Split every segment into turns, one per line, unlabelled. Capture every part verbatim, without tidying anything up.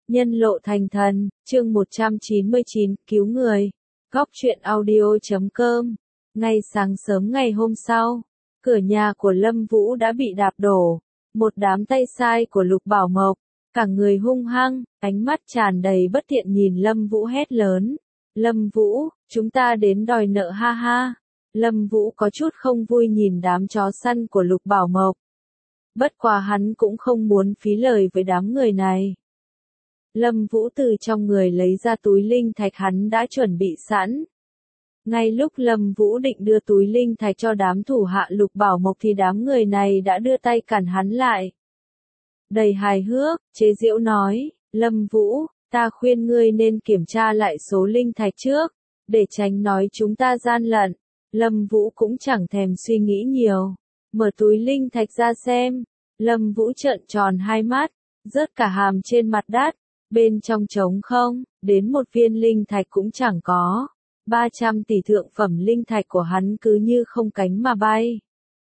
Nhân lộ thành thần, chương một trăm chín mươi chín, cứu người. Góc truyện audio.com. Ngay sáng sớm ngày hôm sau, cửa nhà của Lâm Vũ đã bị đạp đổ. Một đám tay sai của Lục Bảo Mộc, cả người hung hăng, ánh mắt tràn đầy bất thiện nhìn Lâm Vũ hét lớn. Lâm Vũ, chúng ta đến đòi nợ ha ha. Lâm Vũ có chút không vui nhìn đám chó săn của Lục Bảo Mộc. Bất quá hắn cũng không muốn phí lời với đám người này. Lâm Vũ từ trong người lấy ra túi linh thạch hắn đã chuẩn bị sẵn. Ngay lúc Lâm Vũ định đưa túi linh thạch cho đám thủ hạ Lục Bảo Mộc thì đám người này đã đưa tay cản hắn lại. Đầy hài hước, chế giễu nói, Lâm Vũ, ta khuyên ngươi nên kiểm tra lại số linh thạch trước, để tránh nói chúng ta gian lận. Lâm Vũ cũng chẳng thèm suy nghĩ nhiều, mở túi linh thạch ra xem. Lâm Vũ trợn tròn hai mắt, rớt cả hàm trên mặt đất. Bên trong trống không, đến một viên linh thạch cũng chẳng có. ba trăm tỷ thượng phẩm linh thạch của hắn cứ như không cánh mà bay.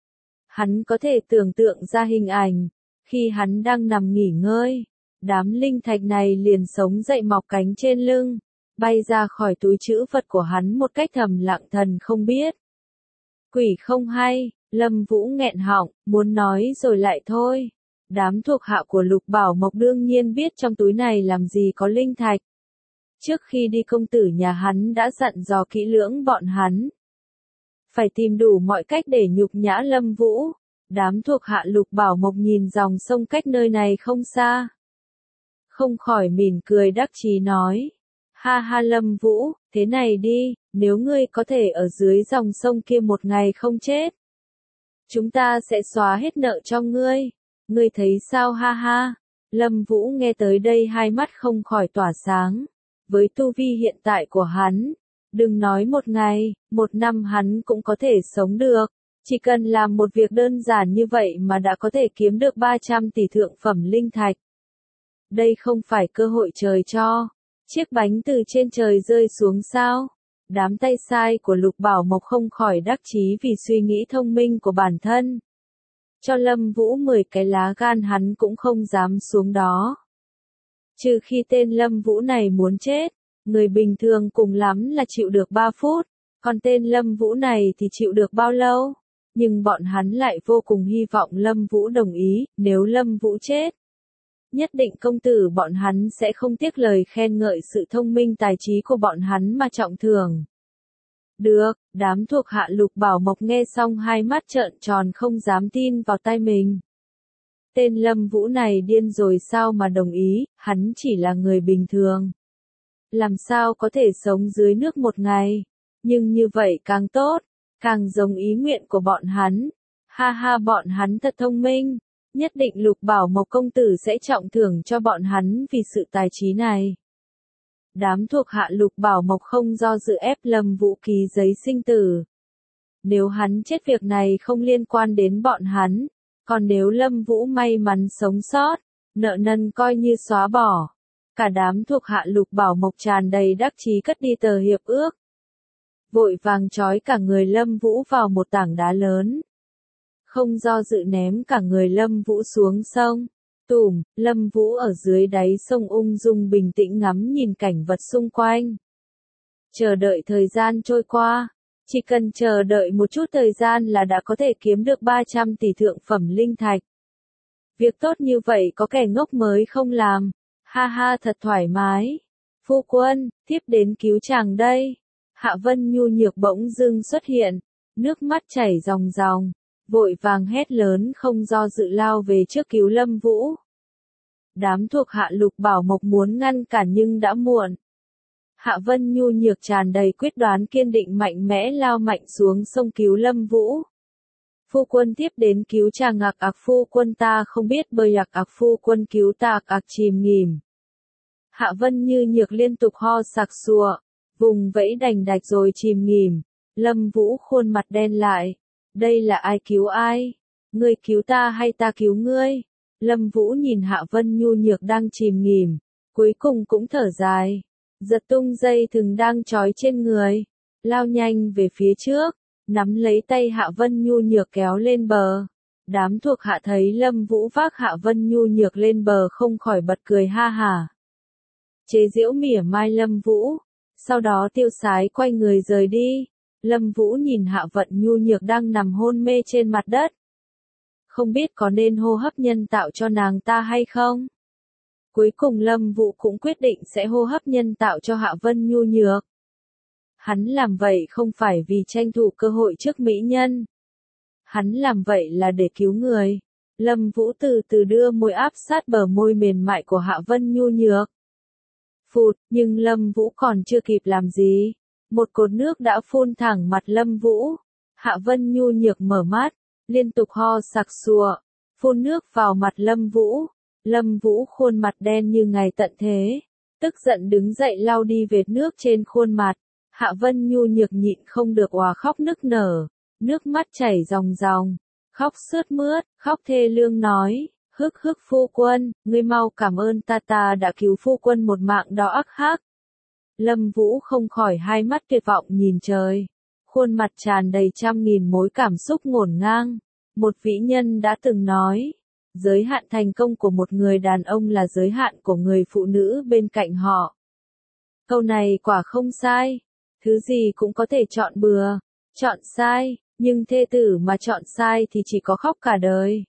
Hắn có thể tưởng tượng ra hình ảnh, khi hắn đang nằm nghỉ ngơi, đám linh thạch này liền sống dậy mọc cánh trên lưng, bay ra khỏi túi trữ vật của hắn một cách thầm lặng thần không biết. Quỷ không hay, Lâm Vũ nghẹn họng, muốn nói rồi lại thôi. Đám thuộc hạ của Lục Bảo Mộc đương nhiên biết trong túi này làm gì có linh thạch. Trước khi đi công tử nhà hắn đã dặn dò kỹ lưỡng bọn hắn. Phải tìm đủ mọi cách để nhục nhã Lâm Vũ. Đám thuộc hạ Lục Bảo Mộc nhìn dòng sông cách nơi này không xa. Không khỏi mỉm cười đắc chí nói. Ha ha Lâm Vũ, thế này đi, nếu ngươi có thể ở dưới dòng sông kia một ngày không chết, chúng ta sẽ xóa hết nợ cho ngươi. Ngươi thấy sao ha ha? Lâm Vũ nghe tới đây hai mắt không khỏi tỏa sáng. Với tu vi hiện tại của hắn, đừng nói một ngày, một năm hắn cũng có thể sống được. Chỉ cần làm một việc đơn giản như vậy mà đã có thể kiếm được ba trăm tỷ thượng phẩm linh thạch. Đây không phải cơ hội trời cho. Chiếc bánh từ trên trời rơi xuống sao? Đám tay sai của Lục Bảo Mộc không khỏi đắc chí vì suy nghĩ thông minh của bản thân. Cho Lâm Vũ mười cái lá gan hắn cũng không dám xuống đó. Trừ khi tên Lâm Vũ này muốn chết, người bình thường cùng lắm là chịu được ba phút, còn tên Lâm Vũ này thì chịu được bao lâu? Nhưng bọn hắn lại vô cùng hy vọng Lâm Vũ đồng ý, nếu Lâm Vũ chết, nhất định công tử bọn hắn sẽ không tiếc lời khen ngợi sự thông minh tài trí của bọn hắn mà trọng thưởng. Được, đám thuộc hạ Lục Bảo Mộc nghe xong hai mắt trợn tròn không dám tin vào tai mình. Tên Lâm Vũ này điên rồi sao mà đồng ý, hắn chỉ là người bình thường. Làm sao có thể sống dưới nước một ngày, nhưng như vậy càng tốt, càng giống ý nguyện của bọn hắn. Ha ha bọn hắn thật thông minh, nhất định Lục Bảo Mộc công tử sẽ trọng thưởng cho bọn hắn vì sự tài trí này. Đám thuộc hạ Lục Bảo Mộc không do dự ép Lâm Vũ ký giấy sinh tử. Nếu hắn chết việc này không liên quan đến bọn hắn, còn nếu Lâm Vũ may mắn sống sót, nợ nần coi như xóa bỏ. Cả đám thuộc hạ Lục Bảo Mộc tràn đầy đắc chí cất đi tờ hiệp ước. Vội vàng trói cả người Lâm Vũ vào một tảng đá lớn. Không do dự ném cả người Lâm Vũ xuống sông. Tùm, Lâm Vũ ở dưới đáy sông ung dung bình tĩnh ngắm nhìn cảnh vật xung quanh. Chờ đợi thời gian trôi qua, chỉ cần chờ đợi một chút thời gian là đã có thể kiếm được ba trăm tỷ thượng phẩm linh thạch. Việc tốt như vậy có kẻ ngốc mới không làm, ha ha thật thoải mái. Phu quân, tiếp đến cứu chàng đây. Hạ Vân nhu nhược bỗng dưng xuất hiện, nước mắt chảy ròng ròng. Vội vàng hét lớn không do dự lao về trước cứu Lâm Vũ. Đám thuộc hạ Lục Bảo Mộc muốn ngăn cản nhưng đã muộn. Hạ Vân nhu nhược tràn đầy quyết đoán kiên định mạnh mẽ lao mạnh xuống sông cứu Lâm Vũ. Phu quân tiếp đến cứu chàng ạc ạc phu quân ta không biết bơi ạc ạc phu quân cứu ta ạc ạc chìm nghỉm. Hạ Vân như nhược liên tục ho sặc sụa, vùng vẫy đành đạch rồi chìm nghỉm. Lâm Vũ khuôn mặt đen lại. Đây là ai cứu ai? Ngươi cứu ta hay ta cứu ngươi? Lâm Vũ nhìn Hạ Vân nhu nhược đang chìm nghỉm, cuối cùng cũng thở dài, giật tung dây thừng đang trói trên người, lao nhanh về phía trước, nắm lấy tay Hạ Vân nhu nhược kéo lên bờ. Đám thuộc hạ thấy Lâm Vũ vác Hạ Vân nhu nhược lên bờ không khỏi bật cười ha hả. chế giễu mỉa mai Lâm Vũ, sau đó tiêu sái quay người rời đi. Lâm Vũ nhìn Hạ Vận nhu nhược đang nằm hôn mê trên mặt đất. Không biết có nên hô hấp nhân tạo cho nàng ta hay không? Cuối cùng Lâm Vũ cũng quyết định sẽ hô hấp nhân tạo cho Hạ Vân nhu nhược. Hắn làm vậy không phải vì tranh thủ cơ hội trước mỹ nhân. Hắn làm vậy là để cứu người. Lâm Vũ từ từ đưa môi áp sát bờ môi mềm mại của Hạ Vân nhu nhược. Phụt, nhưng Lâm Vũ còn chưa kịp làm gì. Một cột nước đã phun thẳng mặt Lâm Vũ. Hạ Vân nhu nhược mở mắt, liên tục ho sặc sụa, phun nước vào mặt Lâm Vũ. Lâm Vũ khuôn mặt đen như ngày tận thế, tức giận đứng dậy lau đi vệt nước trên khuôn mặt. Hạ Vân nhu nhược nhịn không được òa khóc nức nở, nước mắt chảy ròng ròng, khóc sướt mướt, khóc thê lương nói, hức hức phu quân, ngươi mau cảm ơn ta ta đã cứu phu quân một mạng đó ác hắc. Lâm Vũ không khỏi hai mắt tuyệt vọng nhìn trời, khuôn mặt tràn đầy trăm nghìn mối cảm xúc ngổn ngang. Một vĩ nhân đã từng nói, giới hạn thành công của một người đàn ông là giới hạn của người phụ nữ bên cạnh họ. Câu này quả không sai, thứ gì cũng có thể chọn bừa, chọn sai, nhưng thê tử mà chọn sai thì chỉ có khóc cả đời.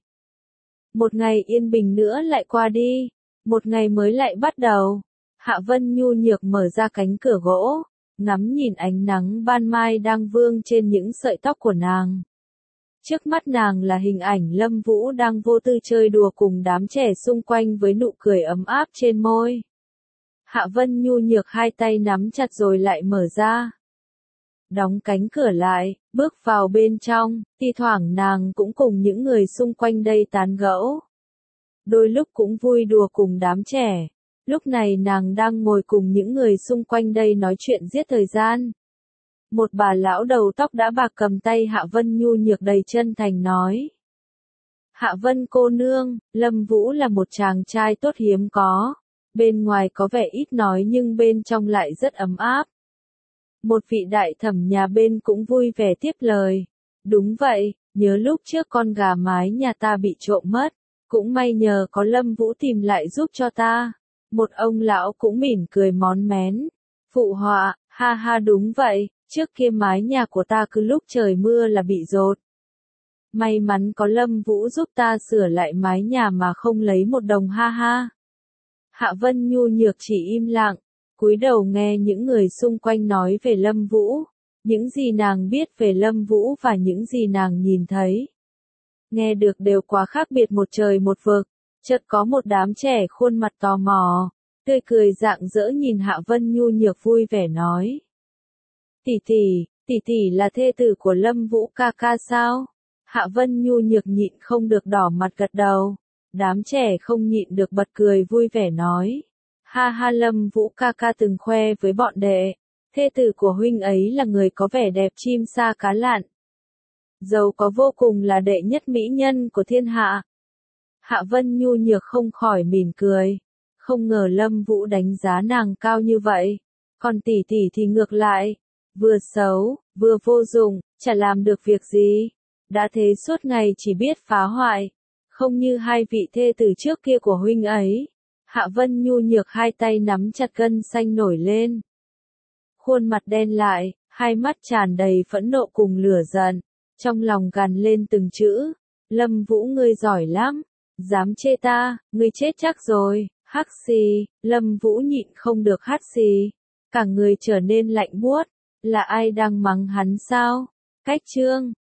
Một ngày yên bình nữa lại qua đi, một ngày mới lại bắt đầu. Hạ Vân nhu nhược mở ra cánh cửa gỗ, ngắm nhìn ánh nắng ban mai đang vương trên những sợi tóc của nàng. Trước mắt nàng là hình ảnh Lâm Vũ đang vô tư chơi đùa cùng đám trẻ xung quanh với nụ cười ấm áp trên môi. Hạ Vân nhu nhược hai tay nắm chặt rồi lại mở ra. Đóng cánh cửa lại, bước vào bên trong, thi thoảng nàng cũng cùng những người xung quanh đây tán gẫu. Đôi lúc cũng vui đùa cùng đám trẻ. Lúc này nàng đang ngồi cùng những người xung quanh đây nói chuyện giết thời gian. Một bà lão đầu tóc đã bạc cầm tay Hạ Vân nhu nhược đầy chân thành nói. Hạ Vân cô nương, Lâm Vũ là một chàng trai tốt hiếm có. Bên ngoài có vẻ ít nói nhưng bên trong lại rất ấm áp. Một vị đại thẩm nhà bên cũng vui vẻ tiếp lời. Đúng vậy, nhớ lúc trước con gà mái nhà ta bị trộm mất. Cũng may nhờ có Lâm Vũ tìm lại giúp cho ta. Một ông lão cũng mỉm cười món mén. Phụ họa, ha ha đúng vậy, trước kia mái nhà của ta cứ lúc trời mưa là bị dột. May mắn có Lâm Vũ giúp ta sửa lại mái nhà mà không lấy một đồng ha ha. Hạ Vân nhu nhược chỉ im lặng, cúi đầu nghe những người xung quanh nói về Lâm Vũ, những gì nàng biết về Lâm Vũ và những gì nàng nhìn thấy. Nghe được đều quá khác biệt một trời một vực, chợt có một đám trẻ khuôn mặt tò mò, tươi cười rạng rỡ nhìn Hạ Vân nhu nhược vui vẻ nói. Tỷ tỷ, tỷ tỷ là thê tử của Lâm Vũ ca ca sao? Hạ Vân nhu nhược nhịn không được đỏ mặt gật đầu. Đám trẻ không nhịn được bật cười vui vẻ nói. Ha ha Lâm Vũ ca ca từng khoe với bọn đệ. Thê tử của huynh ấy là người có vẻ đẹp chim sa cá lặn. Giàu có vô cùng là đệ nhất mỹ nhân của thiên hạ. Hạ Vân nhu nhược không khỏi mỉm cười. Không ngờ Lâm Vũ đánh giá nàng cao như vậy. Còn tỷ tỷ thì ngược lại. Vừa xấu, vừa vô dụng, chả làm được việc gì. Đã thế suốt ngày chỉ biết phá hoại. Không như hai vị thê tử trước kia của huynh ấy. Hạ Vân nhu nhược hai tay nắm chặt gân xanh nổi lên. Khuôn mặt đen lại, hai mắt tràn đầy phẫn nộ cùng lửa giận. Trong lòng gằn lên từng chữ. Lâm Vũ ngươi giỏi lắm. Dám chê ta, ngươi chết chắc rồi. Hắc xì, Lâm Vũ nhịn không được hắt xì. Cả người trở nên lạnh buốt. Là ai đang mắng hắn sao? Cách chương